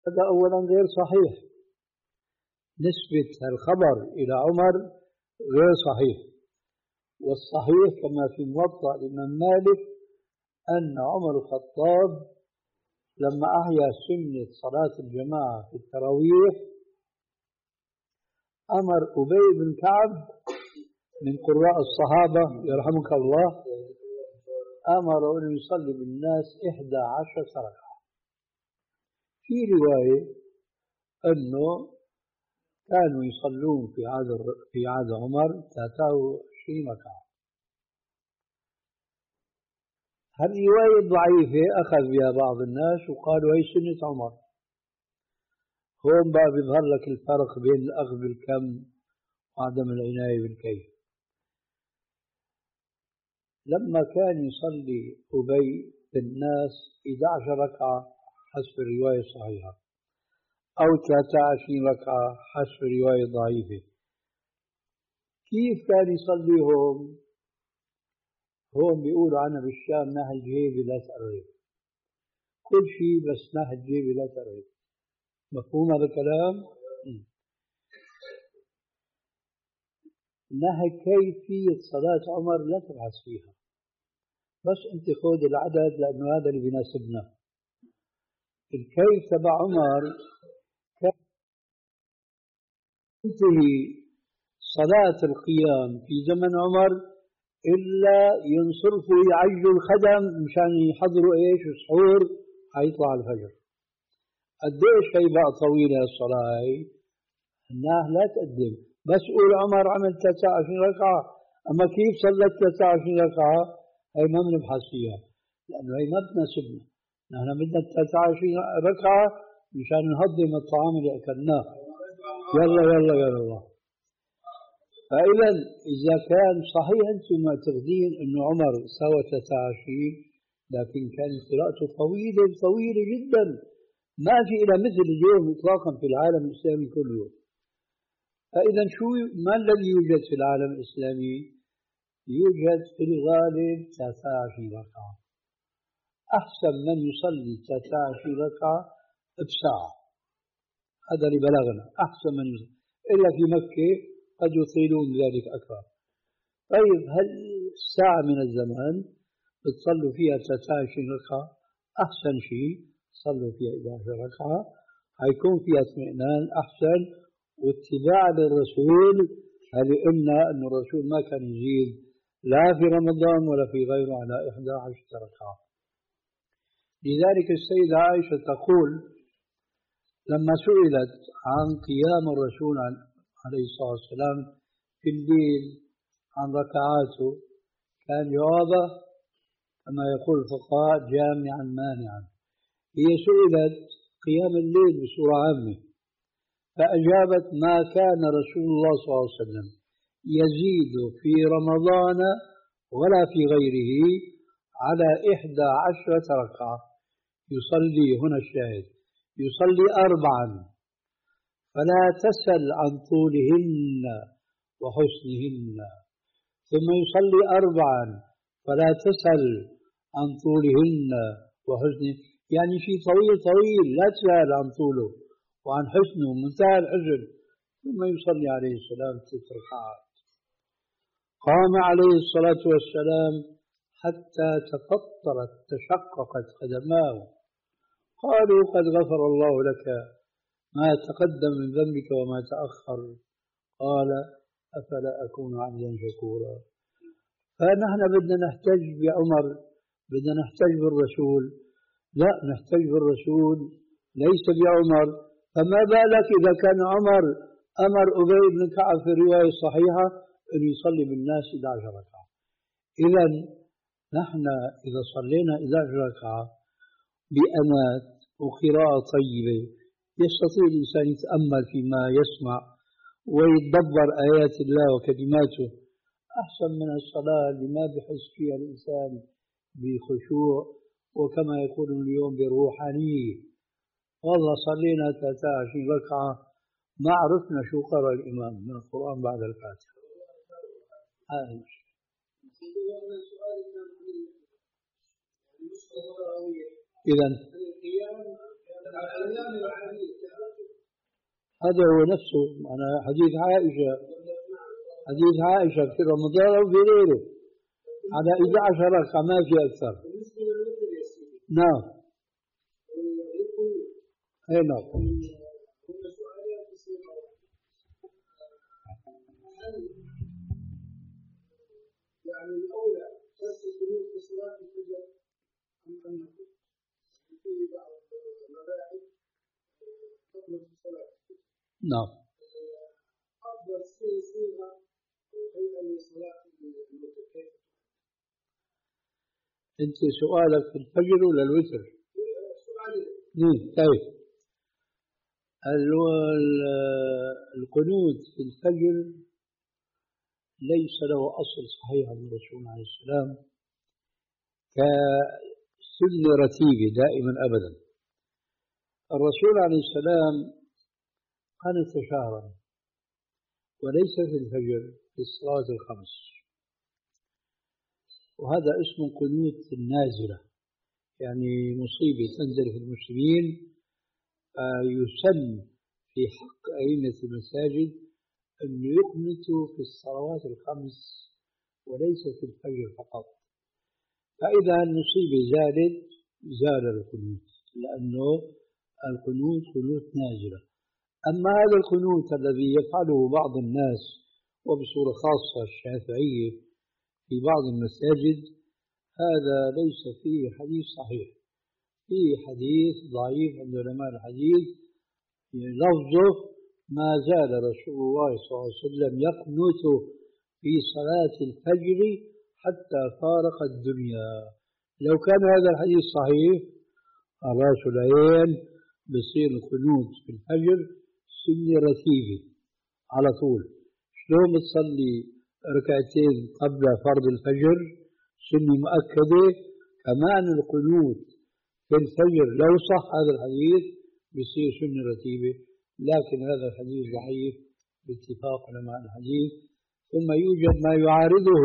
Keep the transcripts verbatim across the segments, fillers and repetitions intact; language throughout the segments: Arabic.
هذا أولا غير صحيح، نسبة الخبر إلى عمر غير صحيح. والصحيح كما في موطأ الإمام مالك أن عمر الخطاب لما أحيا سنة صلاة الجماعة في التراويح أمر أبي بن كعب من قراء الصحابة يرحمك الله، أمر أن يصلي بالناس إحدى عشرة ركعة. في رواية أنه كانوا يصلون في عهد في عهد عمر ثلاثة وعشرين ركعة. هالرواية ضعيفة أخذ بها بعض الناس وقالوا هي سنة عمر. هون بقى بيظهر لك الفرق بين الأخذ بالكم وعدم العناية بالكيف. لما كان يصلي أبي بالناس إحدى عشرة ركعة حسب الرواية الصحيحة أو ثلاثة وعشرين ركعة حسب الرواية ضعيفة، كيف كان يصليهم؟ هون بيقولوا عنها بالشام ناحية الجيبة لا تقرب، كل شيء بس ناحية الجيبة لا تقرب. مفهوم هذا الكلام؟ ناحية كيفية صلاة عمر لا تبحث فيها، بس انت خذ العدد لأنه هذا اللي بيناسبنا. الكيف تبع عمر كان تنتهي صلاة القيام في زمن عمر إلا ينصرفوا يعجلوا الخدم مشان يحضروا إيش السحور حيطلع الفجر. قديش هي بقى طويلة الصلاة هي؟ الناس لا تقدم، بس قول عمر عمل ثلاثة وعشرين ركعة، أما كيف صلت ثلاثة وعشرين ركعة هي ما بنبحث فيها لأنه هي ما بتناسبنا. نحن بدنا ثلاثة وعشرين ركعة مشان نهضم الطعام اللي أكلناه. يلا يلا يلا الله. فإذا إذا كان صحيح أنتم معتقدين أنه عمر سوى ثلاثة وعشرين، لكن كانت قراءته طويلة طويلة جدا، ما في إلى مثل اليوم إطلاقا في العالم الإسلامي كله. فإذا شو ما الذي يوجد في العالم الإسلامي؟ يوجد في الغالب ثلاثة وعشرين ركعة. أحسن من يصلي ثلاثة وعشرين ركعة بساعة، هذا اللي بلغنا أحسن من يصلي، إلا في مكة قد يطيلون ذلك أكثر. طيب هل ساعة من الزمان بتصلوا فيها ثلاثة وعشرين ركعة؟ أحسن شيء صلوا فيها إحدى عشرة ركعة، هيكون فيها اطمئنان أحسن واتباع للرسول. هل قلنا أن الرسول ما كان يزيد لا في رمضان ولا في غيره على إحدى عشرة ركعة. لذلك السيدة عائشة تقول لما سئلت عن قيام الرسول عليه الصلاة والسلام في الليل عن ركعاته كان جوابه كما يقول الفقهاء جامعا مانعا. هي سئلت قيام الليل بصورة عامة فأجابت ما كان رسول الله صلى الله عليه وسلم يزيد في رمضان ولا في غيره على إحدى عشرة ركعة. يصلي هنا الشاهد يصلي أربعا فلا تسل عن طولهن وحسنهن، ثم يصلي أربعا فلا تسل عن طولهن وحسنهن، يعني شيء طويل طويل لا تسأل عن طوله وعن حسنه منتهى الحزن، ثم يصلي عليه السلام ست ركعات. قام عليه الصلاة والسلام حتى تفطرت تشققت قدماه، قالوا قد غفر الله لك ما تقدم من ذنبك وما تأخر، قال أفلا أكون عبدا شكورا. فنحن بدنا نحتج بعمر، بدنا نحتج بالرسول؟ لا، نحتج بالرسول ليس بعمر. فما بالك إذا كان عمر أمر أبي بن كعب في الرواية الصحيحة أن يصلي بالناس إحدى عشرة ركعة. إذا نحن إذا صلينا إحدى عشرة ركعة بأنات وقراءة طيبة يستطيع الإنسان يتأمل فيما يسمع ويتدبر آيات الله وكلماته، أحسن من الصلاة اللي ما بحس فيها الإنسان بخشوع وكما يقول اليوم بروحانية. والله صلينا ثلاثة وعشرين ركعة ما عرفنا شو قرأ الإمام من القرآن بعد الفاتحة. هذا إذن هذا هو نفسه أنا حديث عائشة حديث عائشة في رمضان أو في غيره على إحدى عشرة ركعة ما في أكثر. نعم أي نعم. يعني الأولى جلسة القنوت في صلاة الفجر أم أن في بعض المذاهب تقنط في صلاة الفجر. نعم. أفضل صيغة هي لصلاة الوتر كيف؟ أنت سؤالك في الفجر ولا الوتر؟ سؤالي. طيب القنوت في الفجر ليس له أصل صحيح عن الرسول عليه السلام كسنة رتيبة دائما أبدا. الرسول عليه السلام قنت شهرا وليس في الفجر في الصلاة الخمس، وهذا اسم قنوت النازلة، يعني مصيبة تنزل في المسلمين يسن في حق أئمة المساجد أن يقنتوا في الصلوات الخمس وليس في الفجر فقط. فإذا المصيبة زالت زال القنوت، لأنه القنوت قنوت نازلة. أما هذا القنوت الذي يفعله بعض الناس وبصورة خاصة الشافعية في بعض المساجد هذا ليس فيه حديث صحيح، فيه حديث ضعيف عند علماء الحديث لفظه ما زال رسول الله صلى الله عليه وسلم يقنت في صلاة الفجر حتى فارق الدنيا. لو كان هذا الحديث صحيح الراس العين بصير القنوت في الفجر سنة رتيبة على طول. شلون بتصلي ركعتين قبل فرض الفجر سنة مؤكدة، كمان القنوت في الفجر لو صح هذا الحديث بصير سنة رتيبة، لكن هذا الحديث ضعيف باتفاق علماء الحديث. ثم يوجد ما يعارضه.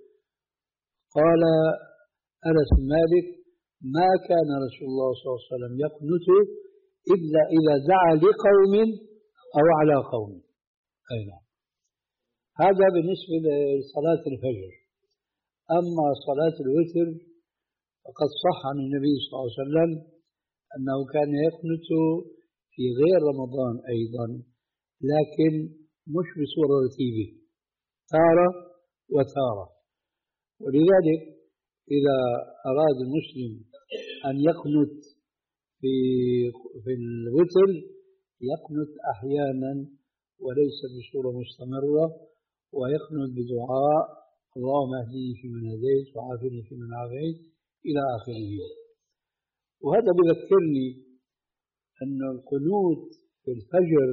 قال أنس بن مالك ما كان رسول الله صلى الله عليه وسلم يقنت إلا إذا دعا لقوم أو على قوم. أي نعم. هذا بالنسبة لصلاة الفجر. أما صلاة الوتر فقد صح عن النبي صلى الله عليه وسلم أنه كان يقنت في غير رمضان أيضا، لكن مش بصورة رتيبة، تارة وتارة. ولذلك إذا أراد المسلم أن يقنت في في الوتر يقنت أحيانا وليس بصورة مستمرة، ويقنت بدعاء اللهم اهدني فيمن هديت وعافني فيمن عافيت إلى آخره. وهذا بذكرني أن القنوت في الفجر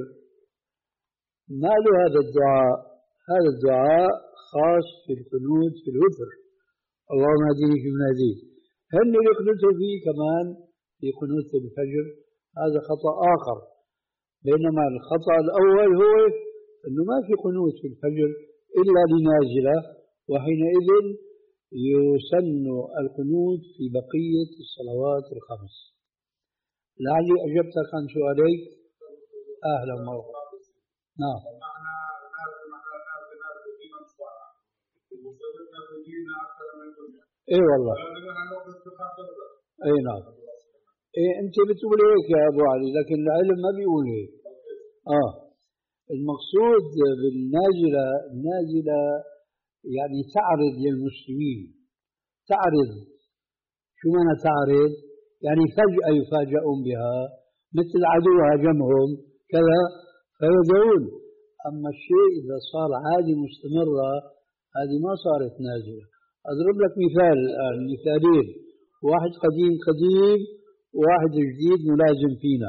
ما له هذا الدعاء، هذا الدعاء خاص في القنوت في الوتر اللهم اهدني فيمن هديت. هن يقنتوا فيه كمان في قنوت الفجر، هذا خطأ آخر. بينما الخطأ الأول هو أنه ما في قنوت في الفجر إلا لنازلة، وحينئذ يسن القنوت في بقية الصلوات الخمس. لعلي أجبتك عن سؤاليك. أهلا ومرحبا. نعم. اي والله. اي نعم. ايه انت بتقول هيك يا ابو علي، لكن العلم ما بيقول هيك. اه المقصود بالنازلة النازلة يعني تعرض للمسلمين، تعرض. شو معنى تعرض؟ يعني فجأة يفاجئون بها مثل عدو هاجمهم كذا فيدعون. أما الشيء إذا صار عادي مستمرة هذه ما صارت نازلة. أضرب لك مثال الآن، مثالين، واحد قديم قديم وواحد جديد ملازم فينا.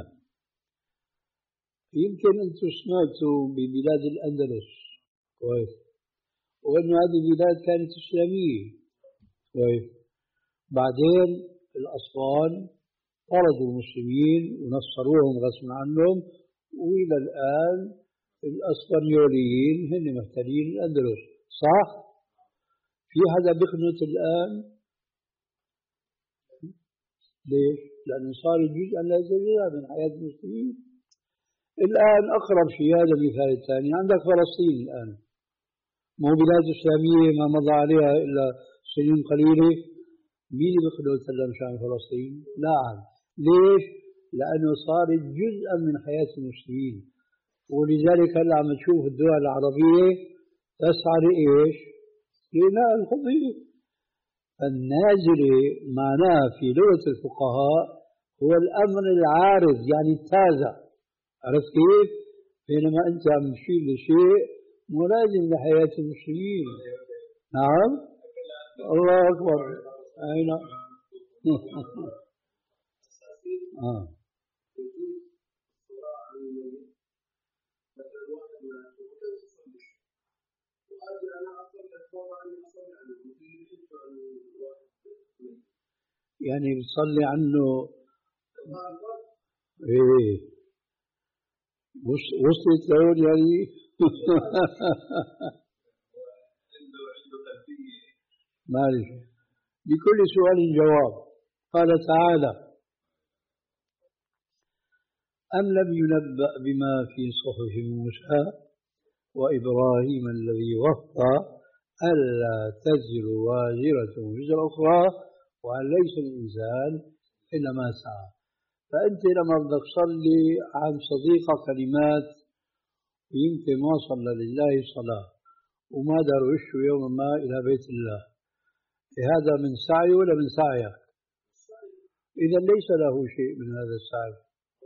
يمكن أنتم سمعتوا ببلاد الأندلس كويس، وأن هذه البلاد كانت إسلامية كويس. بعدين الأصفان طردوا المسلمين ونصروهم غصبا عنهم، وإلى الآن الأسبانيوليين هن محتلين الأندلس، صح؟ في حدا بيقنط الآن؟ ليش؟ لأنه صار جزءا لا يتجزأ من حياة المسلمين. الآن أقرب شيء هذا المثال الثاني، عندك فلسطين الآن، مو بلاد إسلامية ما مضى عليها إلا سنين قليلة، مين اللي بيقدر يتكلم شان فلسطين؟ لا عاد. ليش؟ لأنه صارت جزءا من حياة المسلمين، ولذلك هلا عم تشوف الدول العربية تسعى لإيش؟ لإنهاء القضية. النازلة معناها في لغة الفقهاء هو الأمر العارض، يعني التازع، عرفت كيف؟ بينما أنت عم تشير لشيء ملازم لحياة المسلمين. نعم؟ الله أكبر. أي نعم. آه. يعني بتصلي عنه. ايه وصلت لهون يعني. معلش، لكل سؤال جواب. قال تعالى: أم لم ينبأ بما في صحف موسى وإبراهيم الذي وفى ألا تزر وازرة وزر أخرى وأن ليس الإنسان إلا ما سعى. فأنت لما بدك تصلي عن صديقة كلمات يمكن ما صلى لله صلاة وما دار وشه يوما ما إلى بيت الله، هذا من سعي ولا من سعيك؟ إذا ليس له شيء من هذا السعي.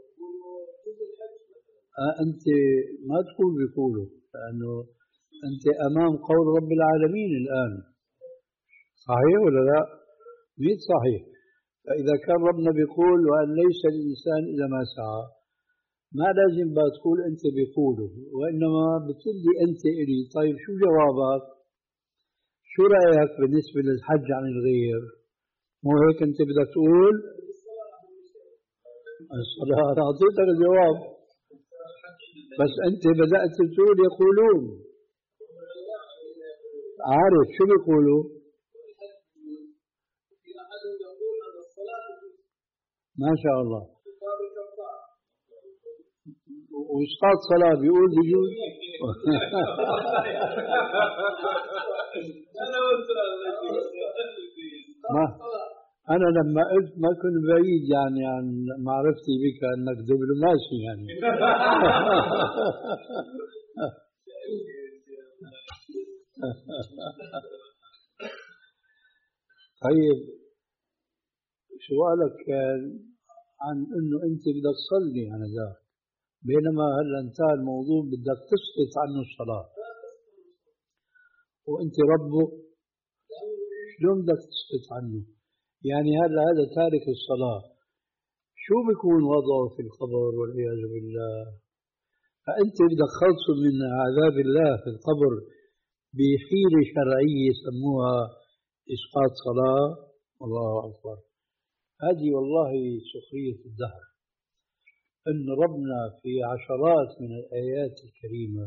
آه أنت ما تقول بيقولوا، لأنه أنت أمام قول رب العالمين الآن، صحيح ولا لا؟ ميت صحيح. فإذا كان ربنا بيقول وأن ليس الإنسان إلا ما سعى، ما لازم بتقول أنت بيقوله، وإنما بتقول لي أنت إلي. طيب شو جوابك؟ شو رأيك بالنسبة للحج عن الغير؟ مو هيك أنت بدك تقول؟ الصلاة. أعطيتك الجواب، بس أنت بدأت تقول يقولون. عارف شو بيقولوا؟ ما شاء الله. وإسقاط صلاة بيقول بيجوز. ما أنا لما قلت ما كنت بعيد يعني عن معرفتي بك أنك دبلوماسي يعني. طيب سؤالك كان عن أنه أنت بدك تصلي عن ذاك، بينما هلا انتهى الموضوع بدك تسقط عنه الصلاة وأنت ربه، شلون بدك تسقط عنه؟ يعني هلا هذا تارك الصلاة شو بيكون وضعه في القبر والعياذ بالله؟ فأنت بدك خلصه من عذاب الله في القبر بحيلة شرعية يسموها إسقاط صلاة. الله أكبر. هذه والله سخرية الدهر، أن ربنا في عشرات من الآيات الكريمة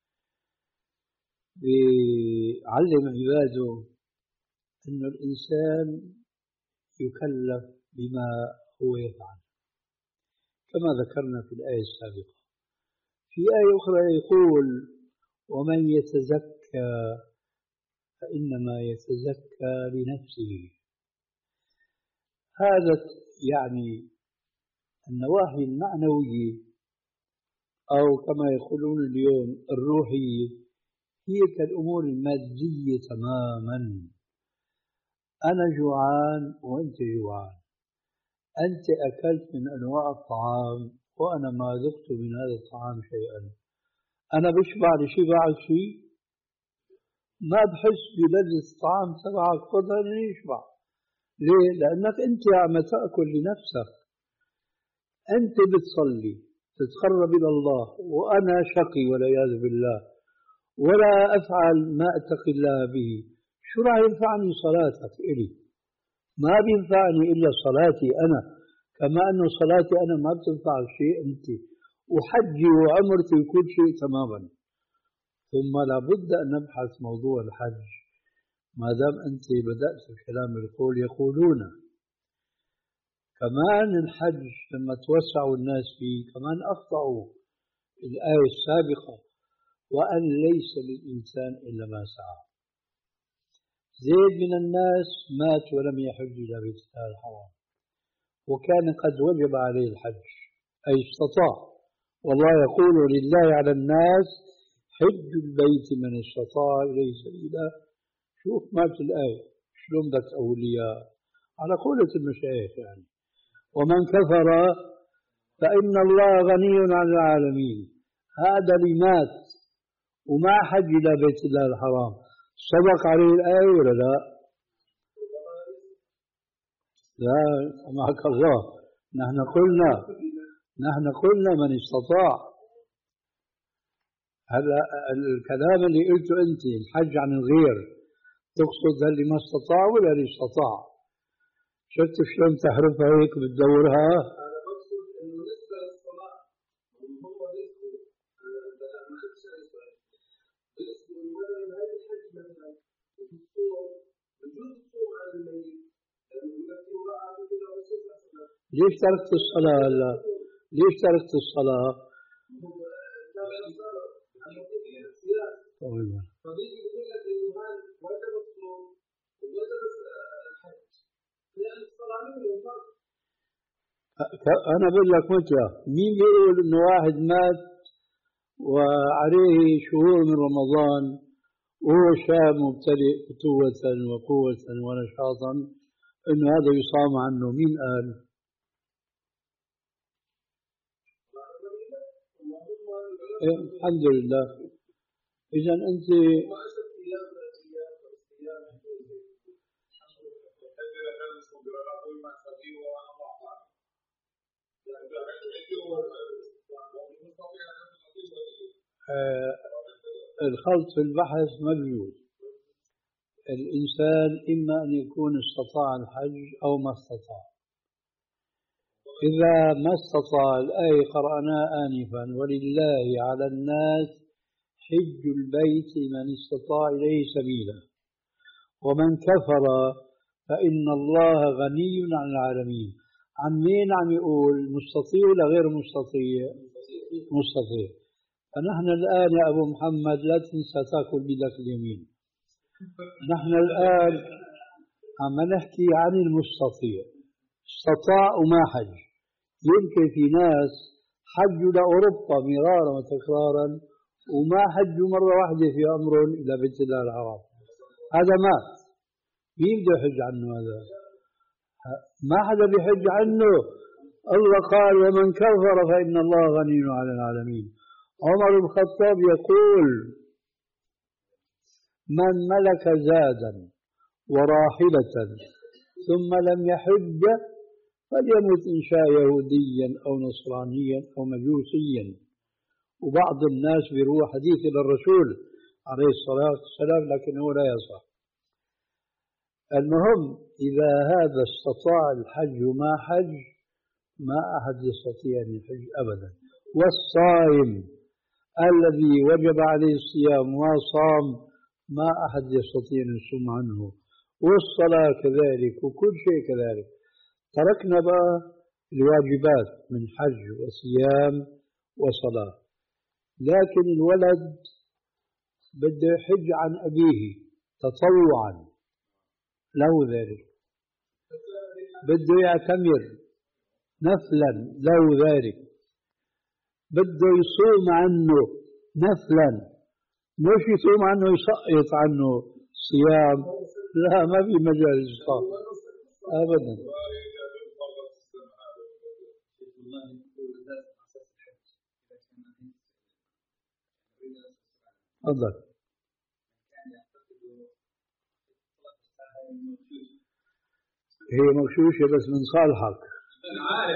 بيعلم عباده أن الإنسان يكلف بما هو يفعل، كما ذكرنا في الآية السابقة. في آية أخرى يقول: ومن يتزكى فإنما يتزكى لنفسه. هذا يعني النواحي المعنوية أو كما يقولون اليوم الروحية هي كالأمور المادية تماما. أنا جوعان وأنت جوعان، أنت أكلت من أنواع الطعام وأنا ما ذقت من هذا الطعام شيئا. أنا بشبع لشبع شيء، ما بحس بلذة الطعام تبعك قدر أن يشبع. ليه؟ لأنك أنت عم تأكل لنفسك. أنت بتصلي تتقرب إلى الله وأنا شقي والعياذ بالله ولا أفعل ما أتقي الله به، شو راح ينفعني صلاتك إلي؟ ما بينفعني إلا صلاتي أنا، كما أن صلاتي أنا ما بتنفع شيء أنت، وحجي وعمرتي وكل شيء تماما. ثم لابد أن نبحث موضوع الحج ما دام أنت بدأت الكلام بالقول يقولون، كمان الحج لما توسعوا الناس فيه كمان أخطأوا الآية السابقة وأن ليس للإنسان إلا ما سعى. زيد من الناس مات ولم يحج إلى بيت الله الحرام وكان قد وجب عليه الحج أي استطاع، والله يقول لله على الناس حج البيت من استطاع إليه سبيلا. شوف مات الآية شلون بدك أولياء على قولة المشايخ يعني. ومن كفر فإن الله غني عن العالمين. هذا اللي مات وما حج إلى بيت الله الحرام صدق عليه الآية ولا لا؟ لا معك الله. نحن قلنا نحن قلنا من استطاع. هذا الكلام اللي قلته أنت الحج عن الغير تقصد اللي ما استطاع ولا اللي استطاع؟ شفت شلون تحرفها هيك بتدورها؟ أنا بقصد إنه بالنسبة للصلاة هو يذكر ما بالنسبة مثلا هذا الحج مثلا وفي الصوم وجود الصوم على الميت لأنه يقول امرأة كذا رسول مثلا. ليش تركت الصلاة هلا؟ ليش تركت الصلاة؟ طيب. فبيجي يقول لك إنه هذا وجب الصوم ووجب الحج. يعني الصلاة من الفرق. أنا بقول لك متى مين بيقول إنه واحد مات وعليه شهور من رمضان وهو شاب مبتدئ فتوة وقوة ونشاطا إنه هذا يصام عنه؟ مين قال؟ إيه الحمد لله. إذا أنت آه الخلط في البحث موجود. الإنسان إما أن يكون استطاع الحج أو ما استطاع. إذا ما استطاع الآية قرأناها آنفا ولله على الناس حج البيت من استطاع إليه سبيلا ومن كفر فإن الله غني عن العالمين. عن مين عم يقول؟ مستطيع ولا غير مستطيع؟ مستطيع. فنحن الآن يا أبو محمد لا تنسى تأكل بيدك اليمين. نحن الآن عم نحكي عن المستطيع استطاع وما حج. يمكن في ناس حجوا لأوروبا مرارا وتكرارا وما حجوا مرة واحدة في عمرهم إلى بيت الله الحرام. هذا مات، مين بده يحج عنه؟ هذا ما حدا بيحج عنه. الله قال ومن كفر فإن الله غني عن العالمين. عمر بن الخطاب يقول من ملك زادا وراحلة ثم لم يحج فليمت إن شاء يهوديا أو نصرانيا أو مجوسيا. وبعض الناس بيروح حديث إلى الرسول عليه الصلاة والسلام لكنه لا يصح. المهم إذا هذا استطاع الحج وما حج ما أحد يستطيع أن يحج أبدا. والصائم الذي وجب عليه الصيام وصام ما أحد يستطيع أن يصوم عنه. والصلاة كذلك وكل شيء كذلك. تركنا بقى الواجبات من حج وصيام وصلاة. لكن الولد بده يحج عن أبيه تطوعا له ذلك، بده يعتمر نفلا له ذلك، بده يصوم عنه نفلا مش يصوم عنه يسقط عنه صيام. لا ما في مجال الصوم أبدا. تفضل. هي مغشوشة بس من صالحك. أنا عارف.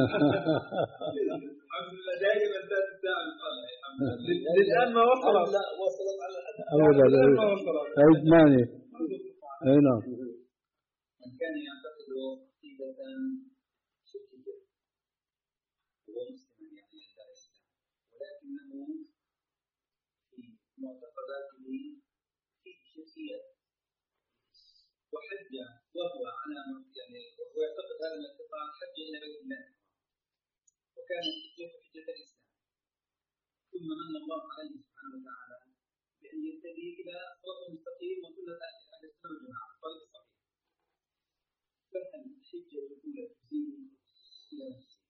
الحمد لله دائما تتعب الآن ما وصلت. لا وصلت على أبدا. هاي ثمانية. أي نعم. من كان يعتقد عقيدة شركية هو مسلم يعني يدعي الإسلام ولكنه في معتقداته في شركية وحج وهو على يعني وهو يعتقد هذا الاعتقاد حج إلى بيت الله وكانت حجته حجة الإسلام ثم من الله عليه سبحانه وتعالى بأن يهتدي إلى صراط مستقيم وسنة أهل السنة والجماعة طريق صحيح فهل الحجة الأولى تزيد إلى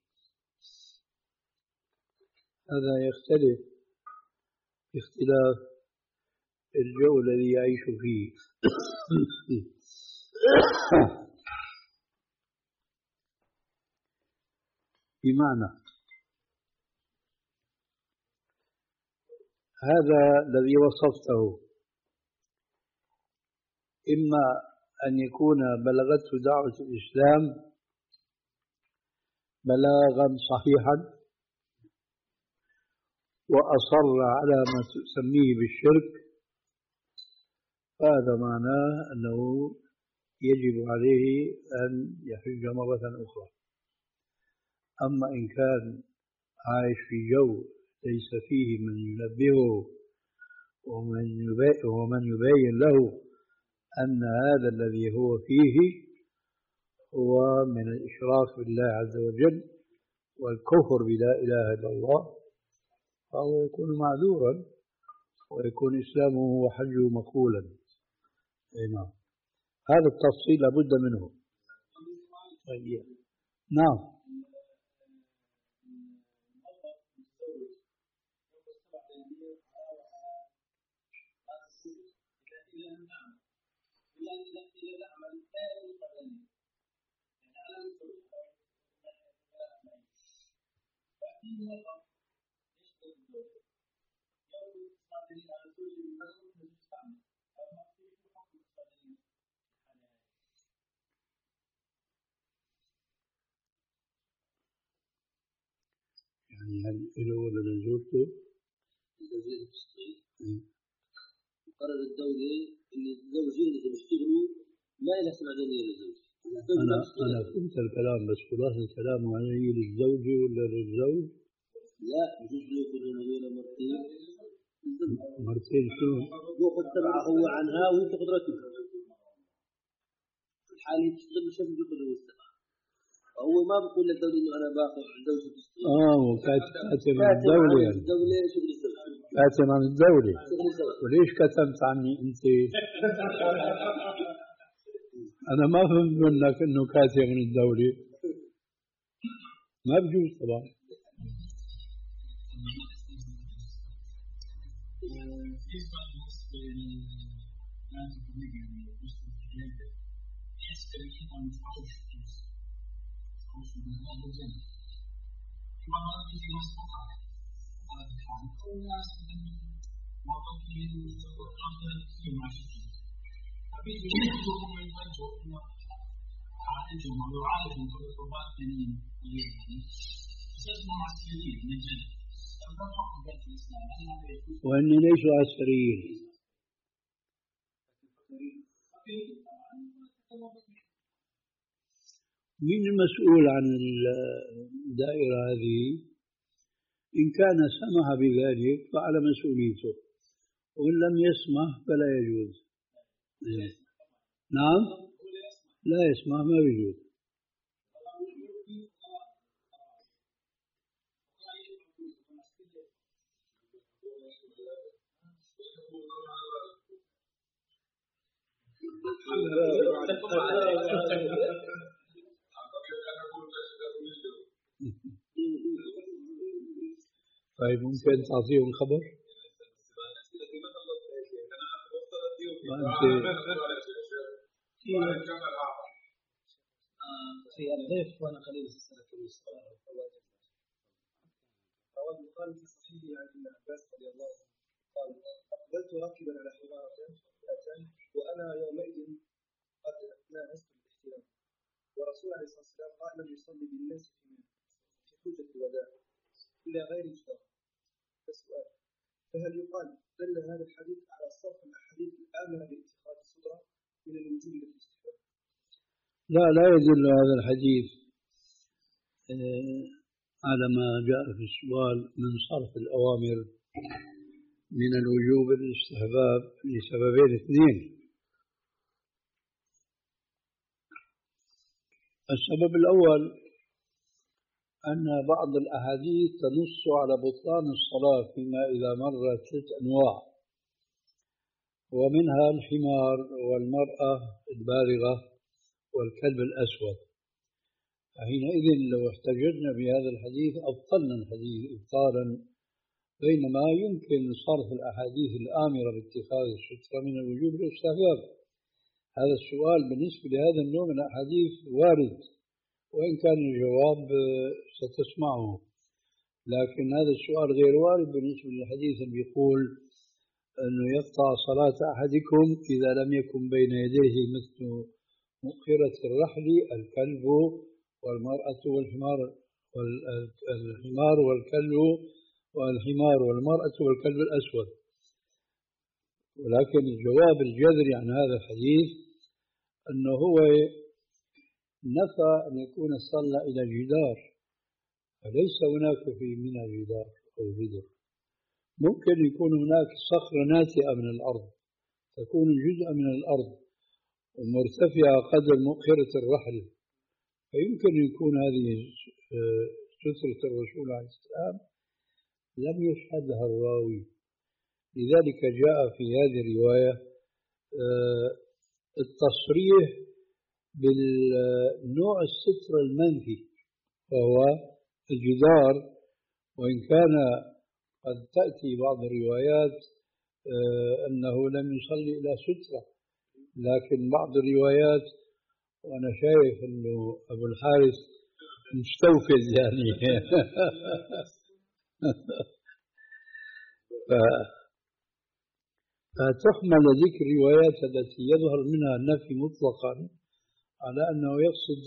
هذا يختلف باختلاف الجو الذي يعيش فيه. بمعنى هذا الذي وصفته إما أن يكون بلغته دعوة الإسلام بلاغا صحيحا وأصر على ما تسميه بالشرك، هذا معناه أنه يجب عليه أن يحج مرة أخرى. أما إن كان عايش في جو ليس فيه من ينبهه ومن ومن يبين له أن هذا الذي هو فيه هو من الإشراك بالله عز وجل والكفر بلا إله إلا الله، فهو يكون معذورا ويكون إسلامه وحجه مقبولا. نعم، هذا التفصيل لابد منه. نعم. يعني هل له ولا لزوجته؟ الزوجين بتشتغل قرر الدولة إن الزوجين اللي بيشتغلوا ما إلها سمعانية للزوج. أنا أنا فهمت الكلام، بس خلاصة الكلام هي للزوجة ولا للزوج؟ لا، بجوز يأخذ هذول مرتين. مرتين شو؟ يأخذ تبعه هو عنها وهي تأخذ راتبها. الحالة بتشتغل بشكل يأخذ هو السبعة. هو ما بقول للدولة إنه أنا باخذ زوجي بتشتغل. آه وكاتب كاتب عن الدولة يعني. الدولة شغل الزوج. كاتب عن الدولة. شغل الزوج. وليش كتبت عني أنت؟ أنا ما فهمت منك إنه كاتب من الدولة. ما بجوز طبعا. وأن ليسوا عسكريين. مين المسؤول عن الدائرة هذه؟ إن كان سمح بذلك فعلى مسؤوليته، وإن لم يسمح فلا يجوز. نعم، لا يسمح ما يجوز. طيب ممكن تعطيهم خبر؟ في الضيف وانا قليل السنه السؤال روى البخاري في صحيحه عن ابن عباس رضي الله عنه قال: اقبلت راكبا على حماره اتاني وانا يومئذ قد ناهزت الاحتلام، ورسول عليه الصلاه والسلام قائما يصلي بالناس في في حجه الوداع الى غير جدار. السؤال: فهل يقال دل هذا الحديث على صرف الاحاديث الامنه باتخاذ الستره من الوجوب للاستحباب؟ لا، لا يدل هذا الحديث على ما جاء في السؤال من صرف الأوامر من الوجوب للاستحباب لسببين اثنين. السبب الأول أن بعض الأحاديث تنص على بطلان الصلاة فيما إذا مرت ست أنواع، ومنها الحمار والمرأة البالغة والكلب الأسود. فحينئذ لو احتججنا بهذا الحديث أبطلنا الحديث إبطالا، بينما يمكن صرف الأحاديث الآمرة باتخاذ السترة من الوجوب الاستحباب. هذا السؤال بالنسبة لهذا النوع من الأحاديث وارد، وإن كان الجواب ستسمعه، لكن هذا السؤال غير وارد بالنسبة للحديث اللي بيقول أنه يقطع صلاة أحدكم إذا لم يكن بين يديه مثل مؤخرة الرحل الكلب والمرأة والحمار والحمار والكلب والحمار والمرأة والكلب الأسود. ولكن الجواب الجذري عن هذا الحديث أنه هو نفى أن يكون صلى إلى جدار، فليس هناك في منى جدار أو جدر. ممكن يكون هناك صخرة ناتئة من الأرض تكون جزءا من الأرض ومرتفعة قدر مؤخرة الرحل، فيمكن يكون هذه سترة الرسول عليه السلام لم يشهد لها الراوي. لذلك جاء في هذه الرواية التصريح بالنوع الستر المنفي وهو الجدار، وإن كان قد تأتي بعض الروايات أنه لم يصلي إلى سترة، لكن بعض الروايات وأنا شايف أنه أبو الحارث مستوفز يعني فتحمل ذكر الروايات التي يظهر منها النفي مطلقا على أنه يقصد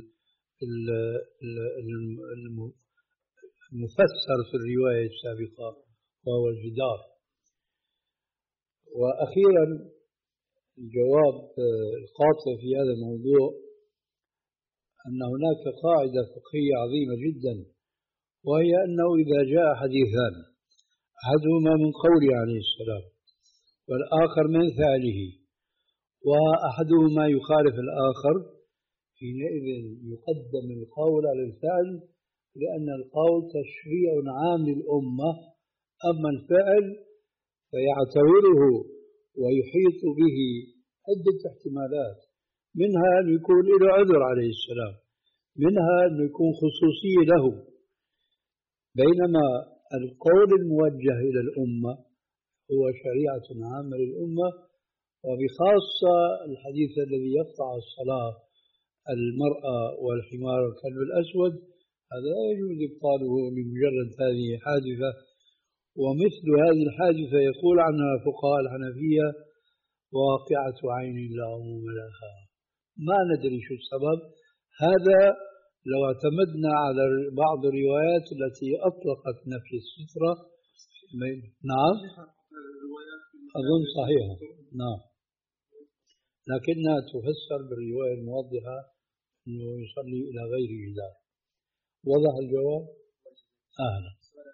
المفسر في الرواية السابقة وهو الجدار. وأخيرا الجواب القاطع في هذا الموضوع أن هناك قاعدة فقهية عظيمة جدا، وهي أنه إذا جاء حديثان أحدهما من قوله عليه السلام والآخر من فعله وأحدهما يخالف الآخر، حينئذ يقدم القول على الفعل، لأن القول تشريع عام للأمة، أما الفعل فيعتبره ويحيط به عدة احتمالات، منها أن يكون له عذر عليه السلام، منها أن يكون خصوصية له، بينما القول الموجه إلى الأمة هو شريعة عامة للأمة، وبخاصة الحديث الذي يقطع الصلاة المرأة والحمار والكلب الأسود، هذا لا يجوز إبطاله لمجرد هذه حادثة. ومثل هذه الحادثة يقول عنها فقهاء الحنفية واقعة عين لا عموم لها، ما ندري شو السبب. هذا لو اعتمدنا على بعض الروايات التي أطلقت نفي السترة. نعم أظن صحيحة، نعم، لكنها تفسر بالرواية الموضحة أنه يصلي إلى غير جدار. وضح الجواب؟ أهلا.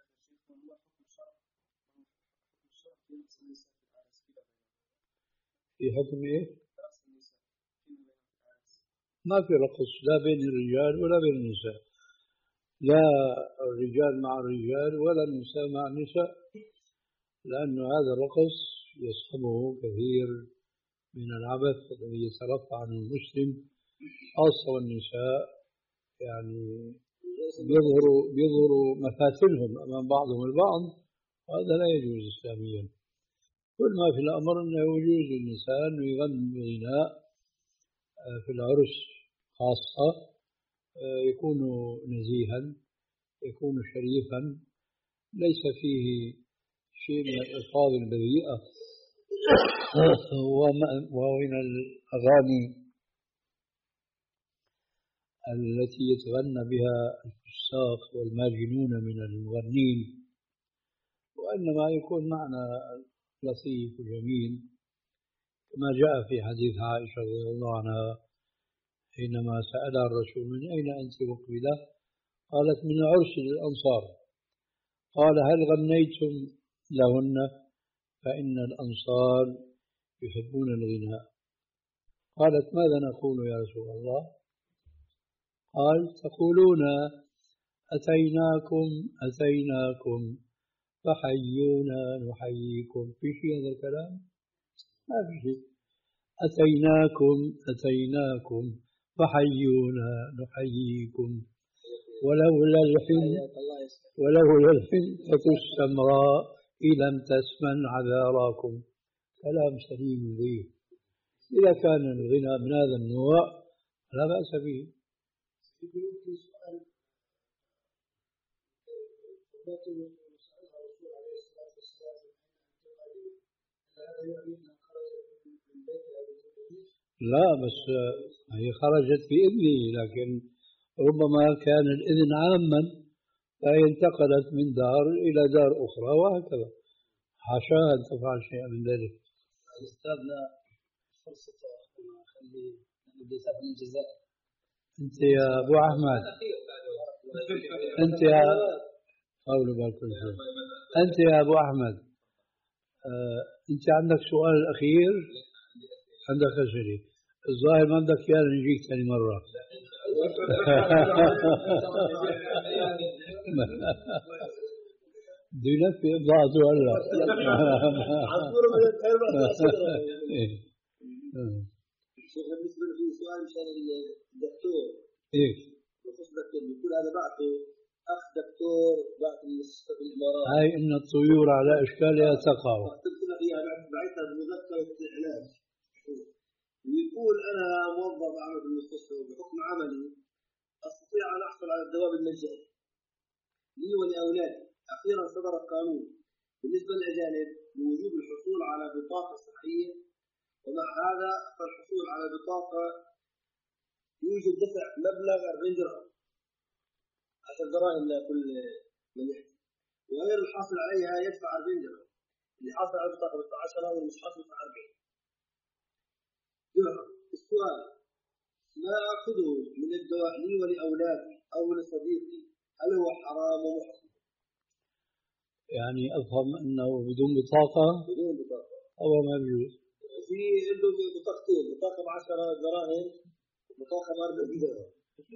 في حكم إيه؟ ما في رقص لا بين الرجال ولا بين النساء، لا الرجال مع الرجال ولا النساء مع النساء، لأن هذا الرقص يصحبه كثير من العبث الذي يترفع عن المسلم، خاصة والنساء يعني بيظهروا بيظهروا مفاتنهم أمام بعضهم البعض، وهذا لا يجوز إسلاميا. كل ما في الأمر أنه يجوز للنساء أن يغنوا غناء في العرس خاصة، يكون نزيها، يكون شريفا، ليس فيه شيء من الألفاظ البذيئة ومن الأغاني التي يتغنى بها الفساق والماجنون من المغنين، وإنما يكون معنى لطيف وجميل، كما جاء في حديث عائشة رضي الله عنها حينما سألها الرسول من أين أنت مقبلة؟ قالت من عرس للأنصار. قال هل غنيتم لهن؟ فإن الأنصار يحبون الغناء. قالت ماذا نقول يا رسول الله؟ قال تقولون أتيناكم أتيناكم فحيونا نحييكم. في شيء هذا الكلام؟ ما في شيء. أتيناكم أتيناكم فحيونا نحييكم ولولا الحين ولولا الحنطة السمراء لم تسمن عذاراكم. كلام سليم ذي. إذا كان الغنى من هذا النوع لا بأس به. لا بس هي خرجت بإذنه، لكن ربما كان الإذن عاما فهي انتقلت من دار إلى دار أخرى وهكذا. حاشاها أن تفعل شيئا من ذلك. أستاذنا فرصة خلي نبدأ سافر من الجزائر. أنت يا أبو أحمد أنت يا قول بالكل شيء أنت يا أبو أحمد آه، أنت عندك سؤال الأخير؟ عندك أسئلة الظاهر ما بدك إيانا نجيك ثاني مرة. بده يلفي بعضه هلا. شيخ بالنسبة له في سؤال مشان الدكتور. إيه؟ بخصوص الدكتور بيقول أنا بعته أخ دكتور بعت المستشفى في الإمارات. هاي إن الطيور على أشكالها تقع. تكتب فيها بعتها بمذكرة علاج. ويقول أنا موظف أعمل في المستشفى وبحكم عملي أستطيع أن أحصل على الدواء بالمجان لي ولأولادي. أخيرا صدر القانون بالنسبة للأجانب بوجوب الحصول على بطاقة صحية، ومع هذا فالحصول على بطاقة يوجب دفع مبلغ أربعين درهم عشر دراهم لكل من يحصل، وغير الحاصل عليها يدفع أربعين درهم. اللي حاصل على البطاقة يدفع عشرة واللي مش حاصل يدفع أربعين درهم. السؤال: لا أخذه من الدواء لي ولأولادي أو لصديقي، هل هو حرام ومحرم؟ يعني أفهم أنه بدون بطاقة؟ بدون بطاقة أو ما بيجوز. في عنده بطاقتين، بطاقة ب عشرة دراهم وبطاقة ب أربعين درهم.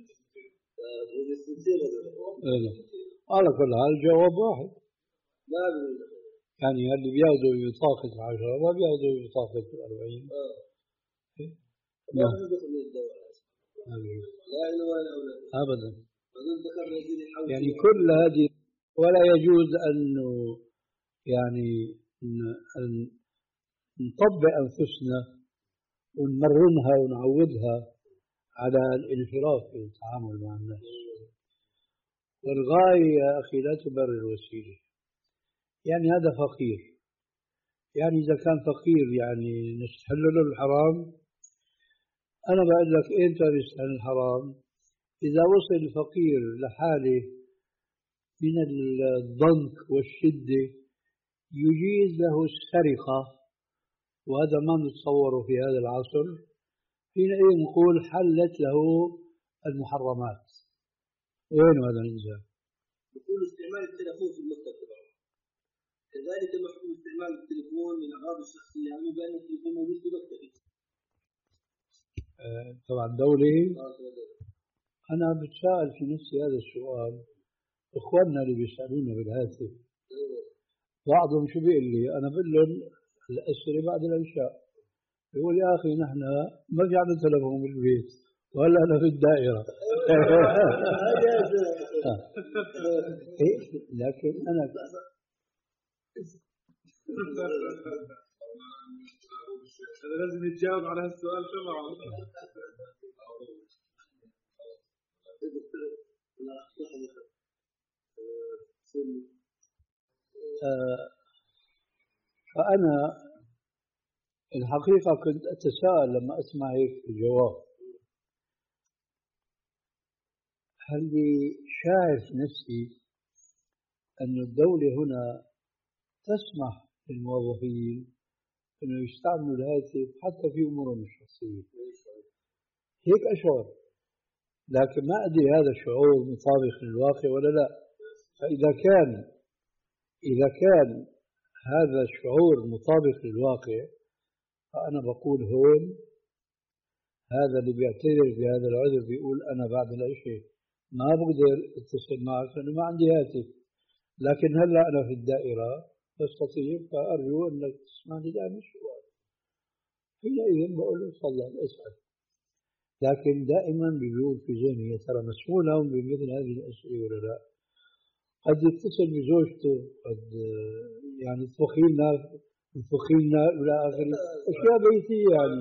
على كل حال الجواب واحد. ما بيقول يعني اللي بياخذوا بطاقة العشرة ما بياخذوا بطاقة الأربعين. آه. إيه؟ ما بيدخل من الدواء. لا إله ولا أولاد. أبدا. يعني يعني كل هذه ولا يجوز أن يعني أن نطبق أنفسنا ونمرنها ونعودها على الانحراف في التعامل مع الناس. والغاية يا أخي لا تبرر الوسيلة. يعني هذا فقير، يعني إذا كان فقير يعني نستحل له الحرام. أنا بقول لك إمتى نستحل الحرام؟ إذا وصل الفقير لحاله من الضنك والشدة يجيز له السرقة، وهذا ما نتصوره في هذا العصر. حينئذ نقول حلت له المحرمات. وين هذا الإنسان؟ يقول استعمال التلفون في المكتب طبعا. كذلك محكوم استعمال التلفون للأغراض الشخصية، يعني بأن التلفون موجود في مكتبي. آه طبعا دولي. أنا بتساءل في نفسي هذا السؤال. إخواننا اللي بيسألونا بالهاتف بعضهم شو بيقول لي؟ أنا بقول لهم الأسئلة بعد العشاء. يقول يا أخي نحن ما في عندنا تلفون بالبيت وهلا أنا في الدائرة. لكن أنا هذا لازم يتجاوب على هالسؤال طبعا. فأنا الحقيقة كنت أتساءل لما أسمع هيك الجواب، هل شاعر نفسي أن الدولة هنا تسمح للموظفين أنه يستعملوا الهاتف حتى في أمورهم الشخصية؟ هيك أشعر، لكن ما أدري هذا الشعور مطابق للواقع ولا لا. فإذا كان إذا كان هذا الشعور مطابق للواقع فأنا بقول هون هذا اللي بيعتذر بهذا العذر بيقول أنا بعد العشاء ما بقدر اتصل معك لأنه ما عندي هاتف، لكن هلا أنا في الدائرة بستطيع، فأرجو أنك تسمعني دائما السؤال. حينئذ بقول له تفضل اسأل، لكن دائما بيقول في ذهني يا ترى مسؤولهم بمثل هذه الأسئلة ولا لا؟ قد يتصل بزوجته، قد يعني تطبخي لنا تطبخي لنا إلى آخره، أشياء بيتية يعني.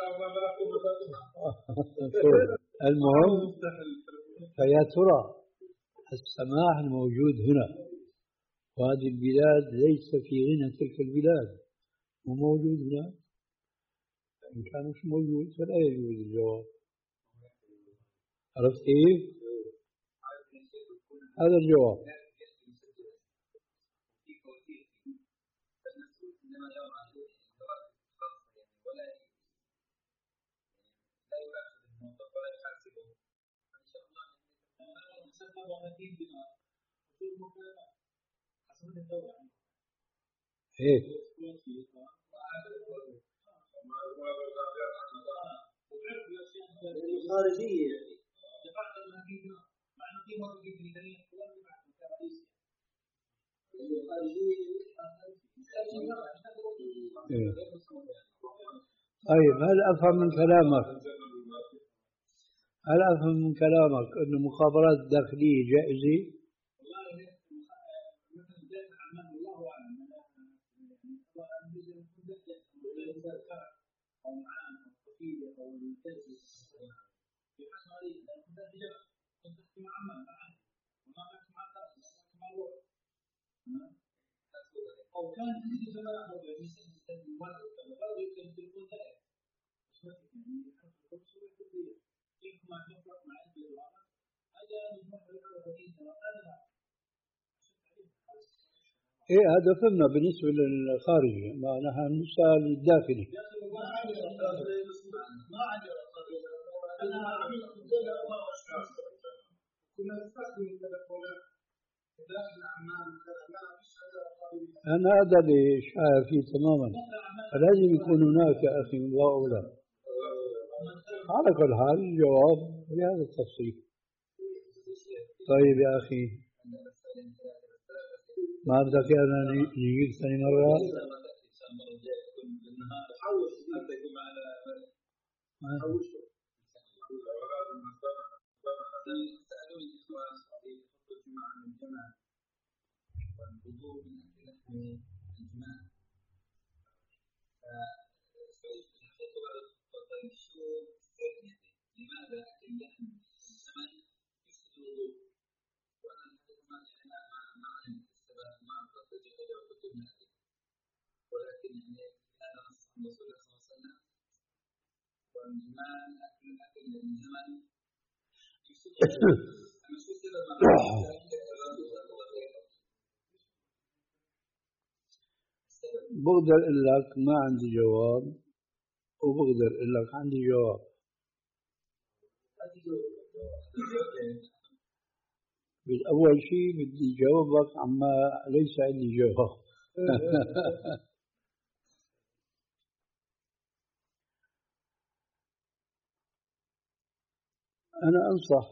المهم، فيا ترى السماح الموجود هنا وهذه البلاد ليس في غنى تلك البلاد، وموجود هنا، إن كان مش موجود فلا يجوز الجواب. عرفت كيف؟ هذا الجواب. هيك خارجية إيه. طيب، هل أفهم من كلامك هل أفهم من كلامك أن المخابرات الداخلية جائزة؟ أو كان في زمان أو يستخدم المال أو يمكن تكون دائرة يعني يمكن ما تفرق مع الدولار هذا نجمع بالأولين هذا إيه هذا فهمنا بالنسبة للخارجي، ما نحن نسأل الداخلي. أنا هذا اللي شايف فيه تماما، فلازم يكون هناك يا أخي من الله أولى. على كل حال الجواب بهذا التفصيل. طيب يا أخي، ما بدك أنا نجيك ثاني مرة؟ لماذا اللحم السمن يفسد الوضوء؟ وانا ما علمت السبب، ما اعتقد جهل وكتب نادي، ولكن هذا نص عن رسول الله صلى الله عليه وسلم. والجمال اكل الاكل من زمن يفسد الوضوء. انا شو السبب؟ بقدر اقول لك ما عندي جواب، وبقدر اقول لك عندي جواب. أول شيء بدي جاوبك عما ليس عندي جواب. أنا أنصح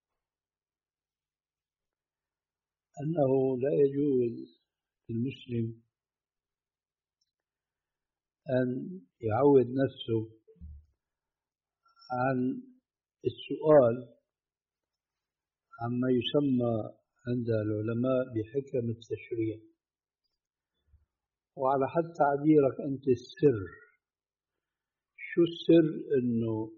أنه لا يجوز للمسلم أن يعود نفسه عن السؤال عما يسمى عند العلماء بحكم التشريع. وعلى حد تعبيرك أنت السر، شو السر؟ إنه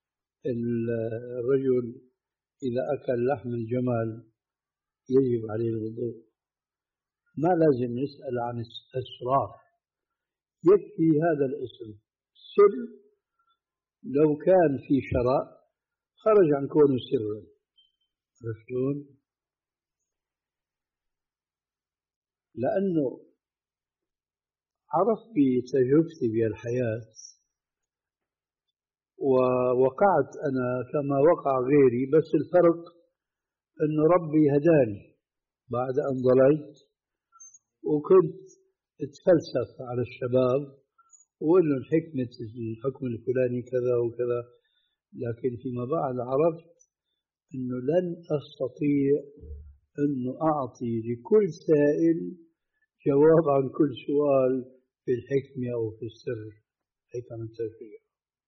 الرجل إذا أكل لحم الجمل يجب عليه الوضوء. ما لازم نسأل عن الأسرار، يكفي هذا الاسم سر. لو كان في شرع خرج عن كونه سرا. عرفتون؟ لأنه عرفت بتجربتي بالحياة، ووقعت أنا كما وقع غيري، بس الفرق أنه ربي هداني بعد أن ضللت، وكنت اتفلسف على الشباب وقل لهم حكمة الحكم الفلاني كذا وكذا. لكن فيما بعد عرفت أنه لن أستطيع أنه أعطي لكل سائل جواب عن كل سؤال في الحكمة أو في السر حكم التشريع.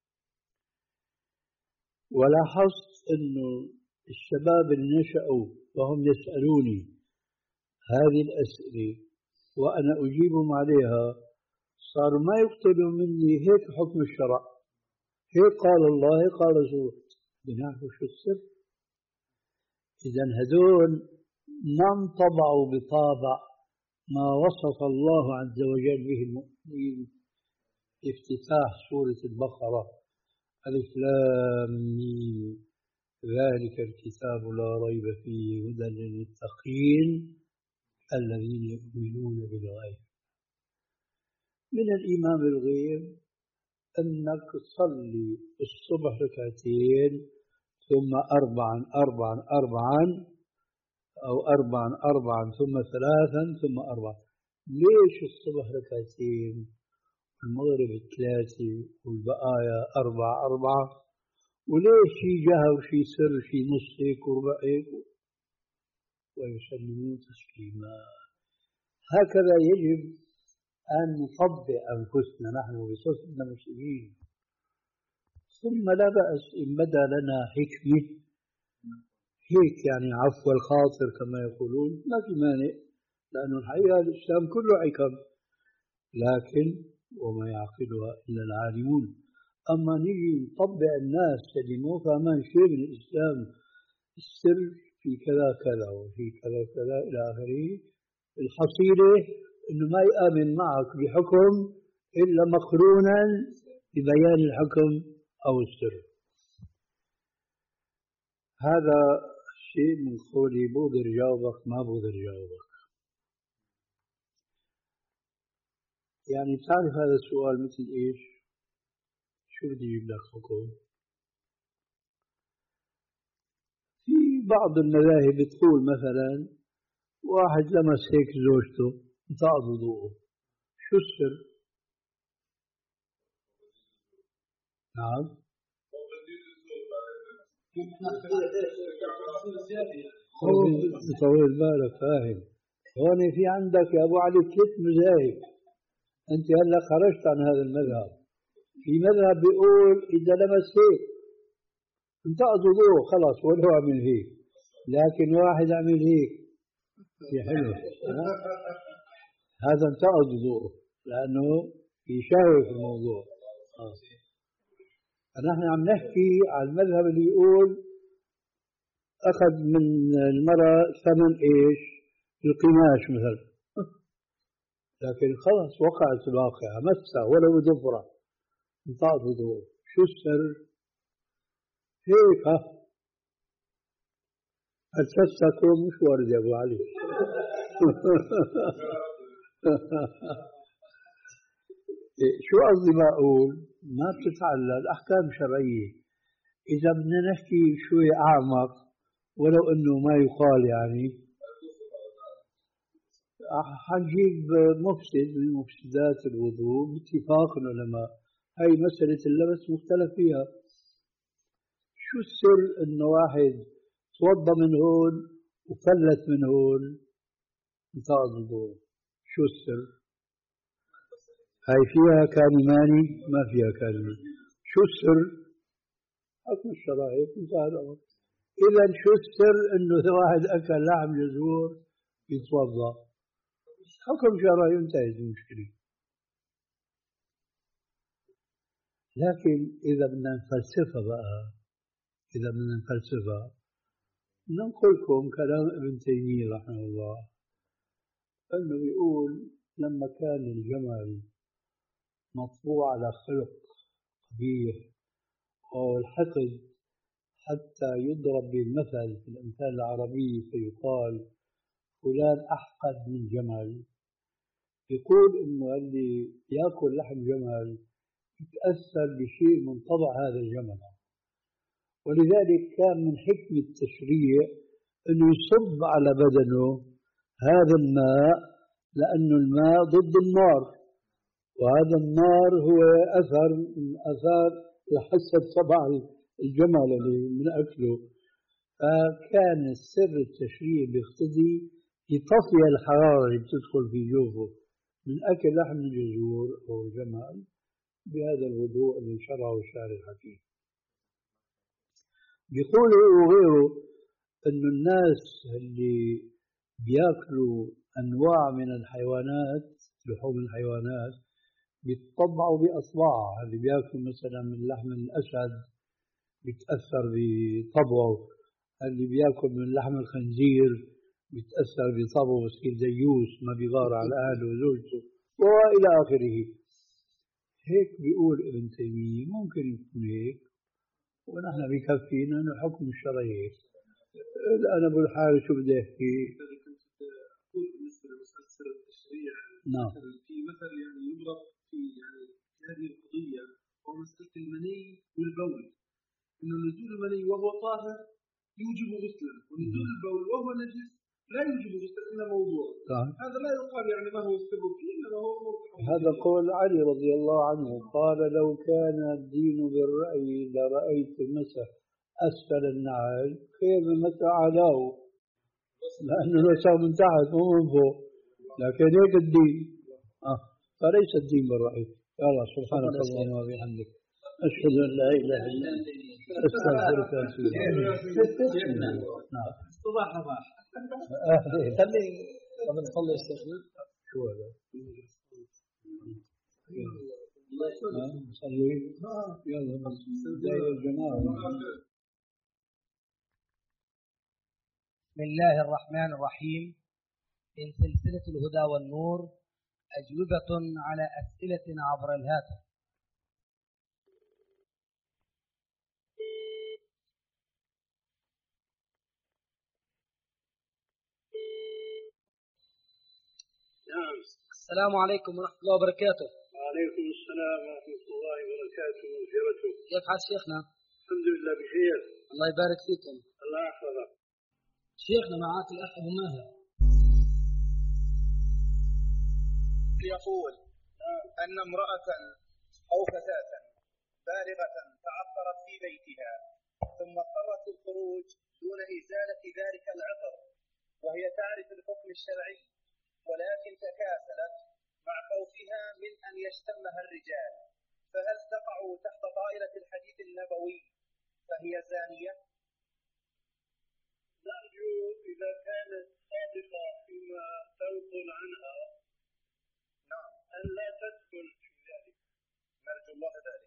ولاحظت أنه الشباب اللي نشأوا وهم يسألوني هذه الأسئلة وأنا أجيبهم عليها صاروا ما يقتلوا مني هيك حكم الشرع، هيك قال الله هيك قال رسول، بنعرفوا شو السر. إذا هذول ما انطبعوا بطابع ما وصف الله عز وجل به المؤمنين افتتاح سورة البقرة ألف لام ميم ذلك الكتاب لا ريب فيه هدى للمتقين الذين يؤمنون بالغيب. من الإيمان بالغيب أنك تصلي الصبح ركعتين ثم أربعا أربعا أربعا أو أربعا أربعا ثم ثلاثا ثم أربعا. ليش الصبح ركعتين المغرب ثلاثة والبقايا أربعة أربعة؟ وليش شي جهر شي سر شي نص هيك وربع هيك؟ ويسلمون تسليما. هكذا يجب أن نطبق أنفسنا نحن بصفتنا مسلمين. ثم لا بأس إن بدا لنا حكمة هيك يعني عفو الخاطر كما يقولون ما في مانع، لأن الحقيقة الإسلام كله حكم، لكن وما يعقلها إلا العالمون. أما نيجي نطبق الناس اللي مو فاهمان شيء من الإسلام السر في كذا كذا وفي كذا كذا إلى آخره، الحصيلة إنه ما يآمن معك بحكم إلا مقرونا ببيان الحكم أو السر. هذا شيء من قولي بقدر جاوبك ما بقدر جاوبك. يعني تعرف هذا السؤال مثل إيش؟ شو بدي أجيب لك حكم؟ في بعض المذاهب تقول مثلا واحد لمس هيك زوجته انتقض وضوءه، شو السر؟ نعم طول بالك فاهم. هون في عندك يا أبو علي ثلاث مذاهب، أنت هلا خرجت عن هذا المذهب. في مذهب بيقول إذا لمس هيك انتقض وضوءه خلاص ولو عمل هيك، لكن واحد عمل هيك في حلو هذا انتقض وضوءه لأنه في شهوة في الموضوع. آه. نحن عم نحكي عن المذهب اللي يقول أخذ من المرأة ثمن إيش؟ القماش مثلا، لكن خلاص وقعت الواقعة مسها ولو ظفرة انتقض وضوءه. شو السر؟ هيك ها الفسكم مش وارد يا أبو علي. شو قصدي ما أقول؟ ما بتتعلل أحكام شرعية. إذا بدنا نحكي شوي أعمق ولو أنه ما يقال يعني حنجيب مفسد من مفسدات الوضوء باتفاق العلماء. هاي مسألة اللبس مختلف فيها. شو السر إنه واحد توضى من هون وفلت من هون انتقض وضوءه؟ شو السر؟ هاي فيها كلماني ما فيها كلمة. شو السر؟ حكم الشرائع انتهى الأمر. إذا شو السر إنه واحد أكل لحم جزور يتوضأ؟ حكم شرعي انتهت المشكلة. لكن إذا بدنا نفلسفها بقى، إذا بدنا نفلسفها ننقل لكم كلام ابن تيمية رحمه الله، أنه يقول لما كان الجمل مطبوع على خلق قبيح والحقد حتى يضرب بالمثل في الأمثال العربية فيقال فلان أحقد من جمل، يقول إنه اللي يأكل لحم جمل يتأثر بشيء من طبع هذا الجمل، ولذلك كان من حكمة التشريع أنه يصب على بدنه هذا الماء، لأن الماء ضد النار، وهذا النار هو أثر من أثار حسة طبع الجمل اللي من أكله. فكان السر التشريعي بيقتضي يطفي الحرارة اللي بتدخل في جوفه من أكل لحم الجزور أو الجمل بهذا الوضوء اللي شرعه الشارع الحكيم. بيقولوا وغيره إنه الناس اللي بياكلوا أنواع من الحيوانات لحوم الحيوانات بيتطبعوا بأصبعها، اللي بياكلوا مثلا من لحم الأسد بيتأثر بطبعه، اللي بياكل من لحم الخنزير بيتأثر بطبعه بصير ديوس ما بيغار على أهله وزوجته وإلى آخره. هيك بيقول ابن تيمية، ممكن يكون هيك ونحن بكفينا انه حكم الشرعي هيك. انا ابو الحارث شو بدي احكي؟ كنت اقول بالنسبه لمساله سر التشريع، نعم. في مثل يعني يضرب في يعني هذه القضيه هو مساله المني والبول، انه نزول المني وهو طاهر يوجب غسلا، ونزول البول وهو نجس لا يوجب غسلا الا موضوع. طيب. هذا لا يقال يعني ما هو السبب فيه، انما هو هذا قول علي رضي الله عنه، قال لو كان الدين بالرأي لرأيت مسح أسفل النعل خير من مسح أعلاه، لأنه لو صار من تحت مو من فوق، لكن هيك الدين. آه. فليس الدين بالرأي. يا الله سبحانك اللهم وبحمدك أشهد أن لا إله إلا أنت أستغفرك وأتوب إليك. نعم. صباح صباح. خلي قبل نصلي الشيخ شو هذا؟ نصلي يلا بس داير الجماعة. بسم الله الرحمن الرحيم. من سلسلة الهدى والنور أجوبة على أسئلة عبر الهاتف. السلام عليكم ورحمة الله وبركاته. وعليكم السلام ورحمة الله وبركاته ومغفرته. كيف حال شيخنا؟ الحمد لله بخير. الله يبارك فيكم. الله يحفظك. شيخنا معك الأخ أبو ماهر يقول أن امرأة أو فتاة بالغة تعطرت في بيتها ثم اضطرت للخروج دون إزالة ذلك العطر وهي تعرف الحكم الشرعي، ولكن تكاسلت مع خوفها من أن يشتمها الرجال، فهل تقع تحت طائلة الحديث النبوي فهي زانية؟ نرجو إذا كانت صادقة فيما تنقل عنها نعم أن لا تدخل في ذلك. نرجو الله ذلك.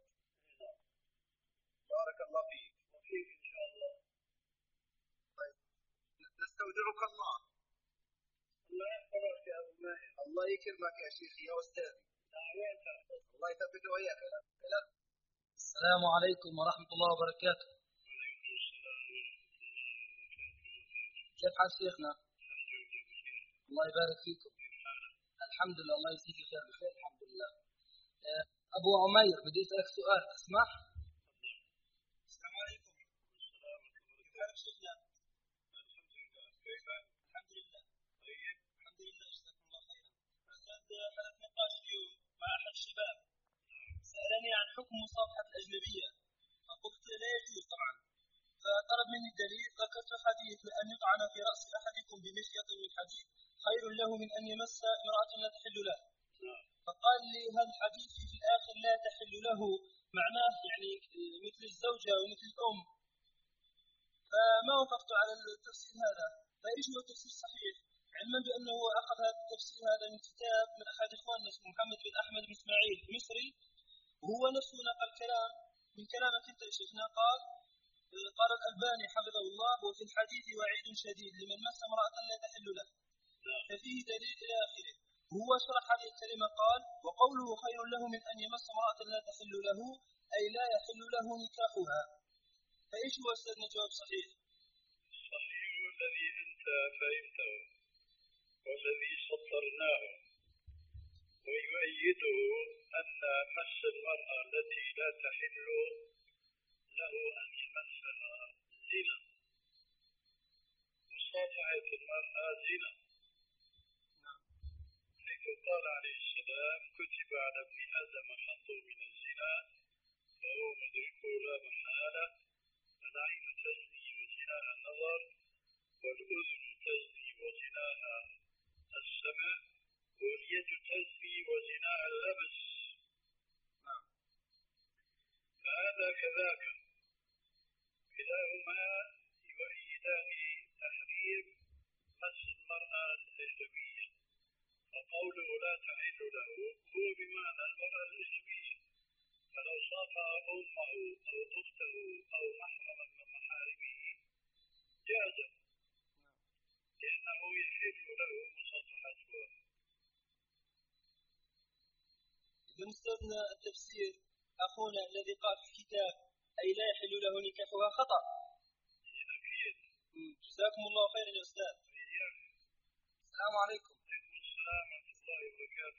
بارك الله فيك. وفيك إن شاء الله. طيب نستودعك الله. الله يحفظك يا أبو ماهر. الله يكرمك يا شيخي يا أستاذي. الله يثبت وإياك. السلام عليكم ورحمة الله وبركاته. وعليكم السلام ورحمة الله وبركاته. كيف حال شيخنا؟ الحمد لله بخير. الله يبارك فيكم. الحمد لله الله يجزيك خير بخير الحمد لله. أبو عمير بدي أسألك سؤال تسمح؟ السلام عليكم. السلام ورحمة الله كيف حالك شيخنا؟ الحمد لله. كيف؟ الحمد لله. طيب. الحمد لله جزاكم الله خيرا. أستاذ حدث نقاش اليوم مع أحد الشباب سألني عن حكم مصافحة الأجنبية، فقلت لا يجوز طبعا، فطلب مني الدليل، ذكرت حديث أن يطعن في رأس أحدكم بمخيط من حديد خير له من أن يمس امرأة لا تحل له. فقال لي هذا الحديث في الآخر لا تحل له معناه يعني مثل الزوجة ومثل الأم، فما وافقت على التفسير هذا، فإيش هو التفسير الصحيح؟ علما بأنه أخذ هذا التفسير هذا من كتاب من أحد إخواننا اسمه محمد بن أحمد بن إسماعيل المصري، وهو نفسه نقل كلام من كلامك أنت يا شيخنا. قال قال الألباني حفظه الله وفي الحديث وعيد شديد لمن مس امرأة لا تحل له، ففيه دليل إلى آخره. هو شرح هذه الكلمة قال وقوله خير له من أن يمس امرأة لا تحل له أي لا يحل له نكاحها. فإيش هو أستاذنا جواب صحيح؟ الصحيح الذي أنت فهمته والذي سطرناه، ويؤيده أن مس المرأة التي لا تحل له أن يمسها زنا، مصافحة المرأة زنا، حيث قال عليه السلام كتب على ابن آدم حظ من الزنا فهو مدركه لا محالة، العين تزني وزناها النظر، والأذن تزني وزناها السمع، واليد تزني وزناها اللمس. فهذا كذاك كلاهما يؤيدان تحريم مس المرأة الأجنبية، فقوله لا تحل له هو بمعنى المرأة الأجنبية، فلو صافها أمه أو أخته أو محرما من محارمه جاز، لأنه يحل له مصافحتها. إذا استاذنا التفسير أخونا الذي قال في الكتاب أي لا يحل له نكاحها خطأ. أكيد. جزاكم الله خيرا يا أستاذ. السلام عليكم. وعليكم السلام ورحمة الله وبركاته.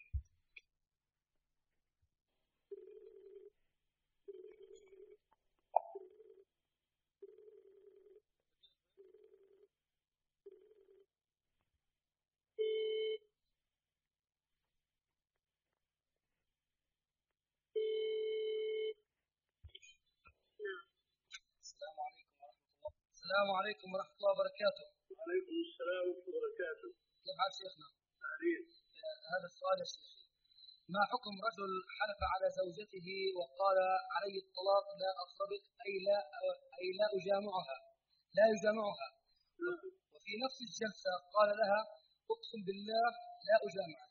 السلام عليكم ورحمة الله وبركاته. وعليكم السلام ورحمة الله وبركاته. كيف حال شيخنا؟ أهلين. هذا السؤال يا شيخ، ما حكم رجل حلف على زوجته وقال علي الطلاق لا أقربك أي لا أي لا أجامعها لا يجامعها وفي نفس الجلسة قال لها أقسم بالله لا أجامعك،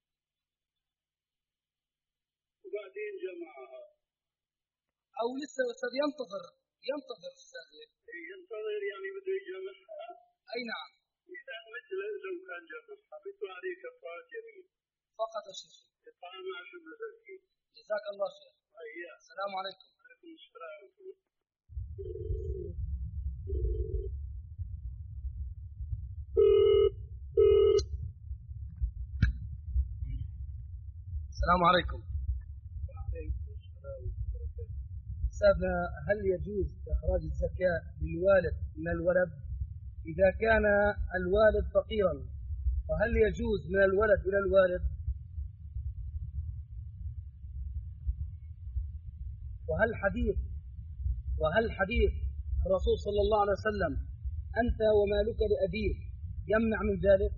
وبعدين جمعها أو لسه أستاذ ينتظر ينتظر أستاذ ينتظر يعني بده يجامعها؟ أي نعم. إذا مثل لو كان جامعها بده عليه كفارة يمين فقط يا شيخ. إطعام عشر مساكين. جزاك الله خير. أيوة. السلام عليكم. وعليكم السلام. السلام عليكم. وعليكم السلام وبركاته. أستاذنا، هل يجوز إخراج الزكاة للوالد من الولد إذا كان الوالد فقيرا؟ وهل يجوز من الولد إلى الوالد؟ وهل حديث وهل حديث الرسول صلى الله عليه وسلم أنت ومالك لأبيك يمنع من ذلك؟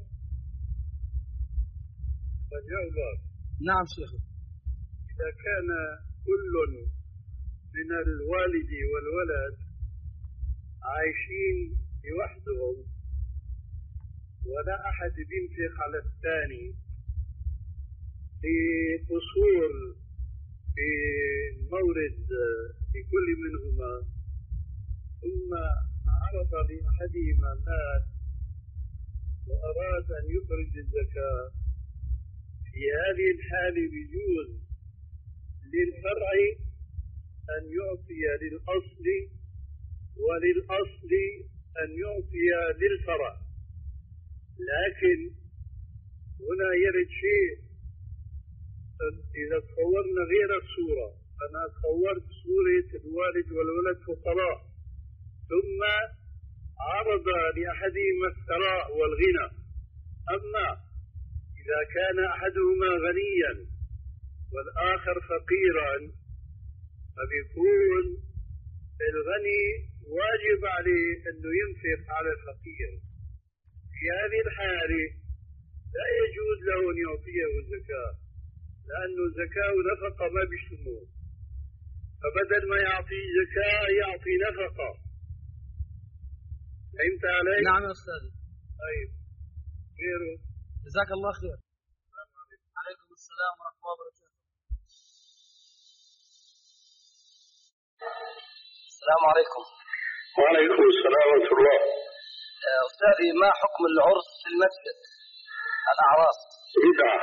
فجاوبك. نعم شيخ. إذا كان كل من الوالد والولد عايشين لوحدهم ولا أحد ينفق على الثاني لقصور في مورد لكل منهما، ثم عرض لأحدهما مال وأراد أن يخرج الزكاة، في هذه الحالة يجوز للفرع أن يعطي للأصل وللأصل أن يعطي للفرع، لكن هنا يرد شيء. إذا تصورنا غير الصورة، أنا تصورت صورة الوالد والولد فقراء ثم عرض لأحدهما الثراء والغنى، أما إذا كان أحدهما غنيا والآخر فقيرا فبيكون الغني واجب عليه أنه ينفق على الفقير. في هذه الحالة لا يجوز له أن يعطيه الزكاة، لأنه زكاة ونفقة ما بيشتمون، فبدل ما يعطي زكاة يعطي نفقة. فهمت علي؟ نعم يا أستاذ. طيب غيره. جزاك الله خير. السلام عليكم. عليكم السلام ورحمة الله وبركاته. السلام عليكم. وعليكم السلام ورحمة الله. أستاذي، ما حكم العرس في المسجد؟ الأعراس بدعة.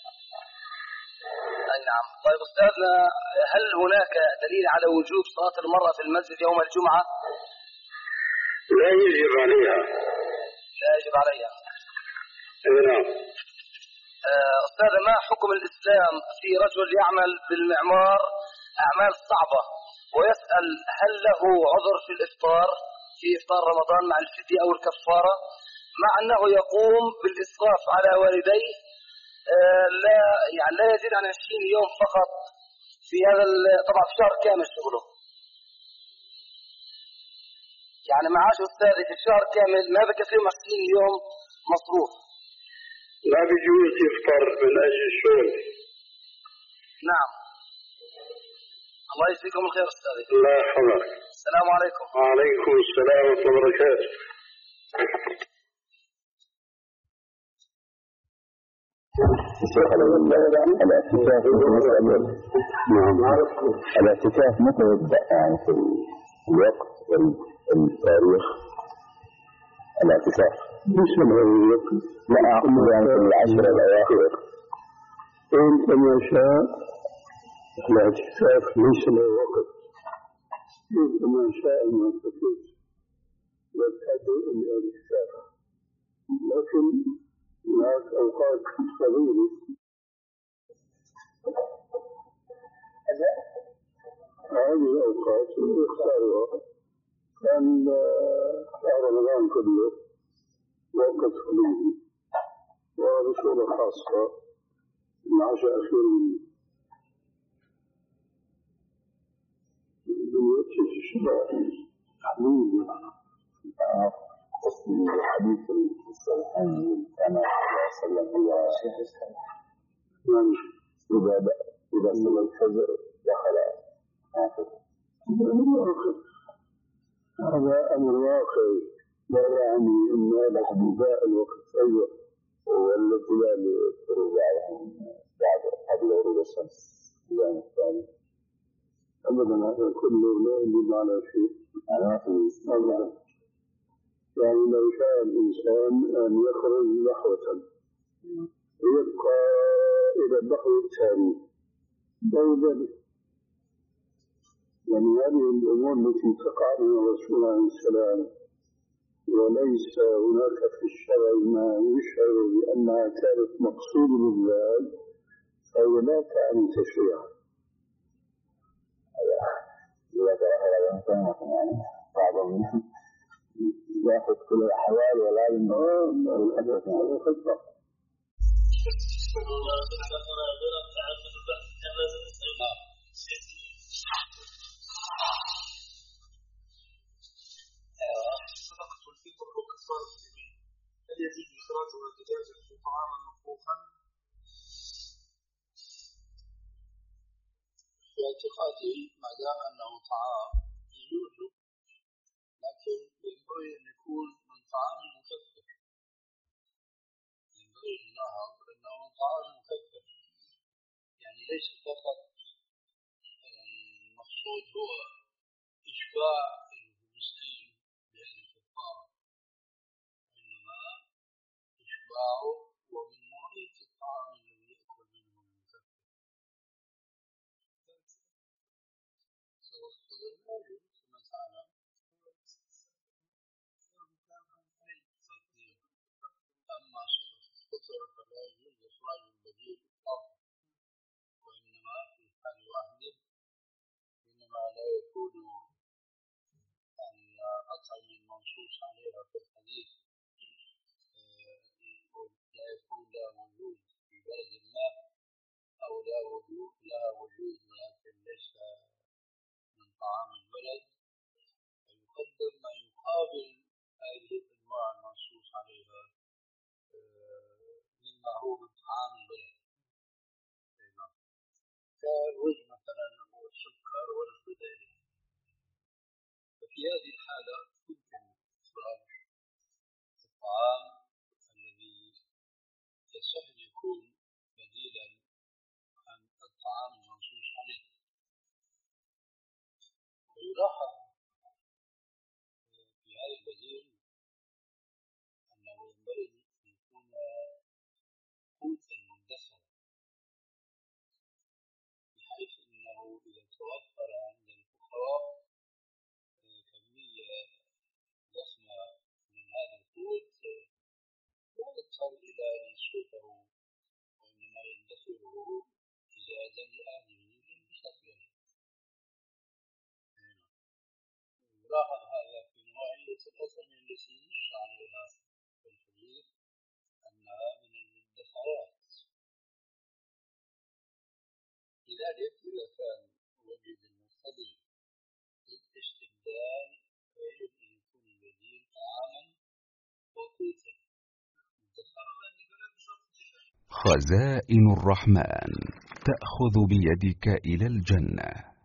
أي نعم. طيب أستاذنا، هل هناك دليل على وجوب صلاة المرأة في المسجد يوم الجمعة؟ لا يجب عليها. لا يجب عليها. نعم. أستاذ، ما حكم الإسلام في رجل يعمل بالمعمار أعمال صعبة ويسأل هل له عذر في الإفطار في إفطار رمضان مع الفدية أو الكفارة، مع أنه يقوم بالإسراف على والديه لا يعني لا يزيد عن عشرين يوم فقط في هذا طبعا في شهر كامل شغله؟ يعني معاش أستاذي في الشهر كامل ما بقى فيه عشرين يوم مصروف. لا بيجوز يفطر من أجل الشغل. نعم. الله يجزيكم الخير أستاذي. الله يحفظك. السلام عليكم. وعليكم السلام ورحمة الله وبركاته. الاعتكاف متى يبدأ يعني في الوقت والتاريخ؟ الاعتكاف مش الوقت، لا أقول يعني في العشر الأواخر. أنت ما شاء الاعتكاف ليس له وقت، أنت ما شاء ما تفوت وتأدي الاعتكاف، لكن هناك أوقات طويلة هذه الأوقات يختارها. كان شهر رمضان كله وقت خليجي وبصورة خاصة العشاء الأخير منه بيوجه الشباب حبيبي قصدي حديث الصحيحين كما صلى الله عليه وسلم إذا إذا صلى الفجر دخل آخر. هذا أمر واقعي لا يعني أن هذا حديثاء الوقت أيضا والتي لا للخروج عليهم بعد قبل غروب الشمس اليوم الثاني أبدا. هذا كله لا يدل على شيء أبدا. يعني لو شاء الإنسان أن يخرج لحظة ويبقى إلى اللحظة الثانية أو ذلك، يعني هذه الأمور التي تقع من الرسول عليه السلام وليس هناك في الشرع ما يشعر بأنها كانت مقصود بالذات فهو لا تعني تشريعا. إذا تأخر الإنسان يعني بعضهم يأخذ كل الأحوال ولا ينبغي الحدث هذا خطأ. صدقة الفطر وكفارة اليمين هل يجوز إخراجها دجاجة طعاما مطبوخا؟ في اعتقادي ما دام أنه طعام يجوز، لكن ينبغي أن يكون من طعام مكفر. ينبغي أن نلاحظ أنه من طعام مكفر، يعني ليس فقط المقصود هو إشباع المسلم بهذه الكفارة، وإنما إشباعه ومن نوعية الطعام الذي يأكل منه المكفر. كما تعلم أما الفطر فلا يجوز إخراج البديل الآخر، وإنما في حال واحدة إنما لا يكون الأطعمة المنصوص عليها في الحديث لا يكون لها وجود في بلد ما أو لا وجود لها وجود ولكن ليس من طعام البلد، فيقدم ما يقابل هذه الأنواع المنصوص عليها مما هو من طعام البلد كالرز مثلا والسكر ونحو ذلك. ففي هذه الحالة يمكن إخراج الطعام الذي يصح يكون بديلا عن الطعام المنصوص عليه. ويلاحظ في هذا البديل أنه ينبغي أن يكون قوتا مندخرا، بحيث أنه إذا توفر عند الفقراء كمية ضخمة من هذا القوت لا يضطر إلى أن يصرفه، وإنما يندخره إزادا لأهله للمستقبل. يلاحظ هذا في نوعية الأطعمة التي نص عليها في الحديث أنها من المدخرات. لذلك إذا كان وجد المقتضي للاستبدال فيجب أن يكون خزائن الرحمن تأخذ بيدك إلى الجنة.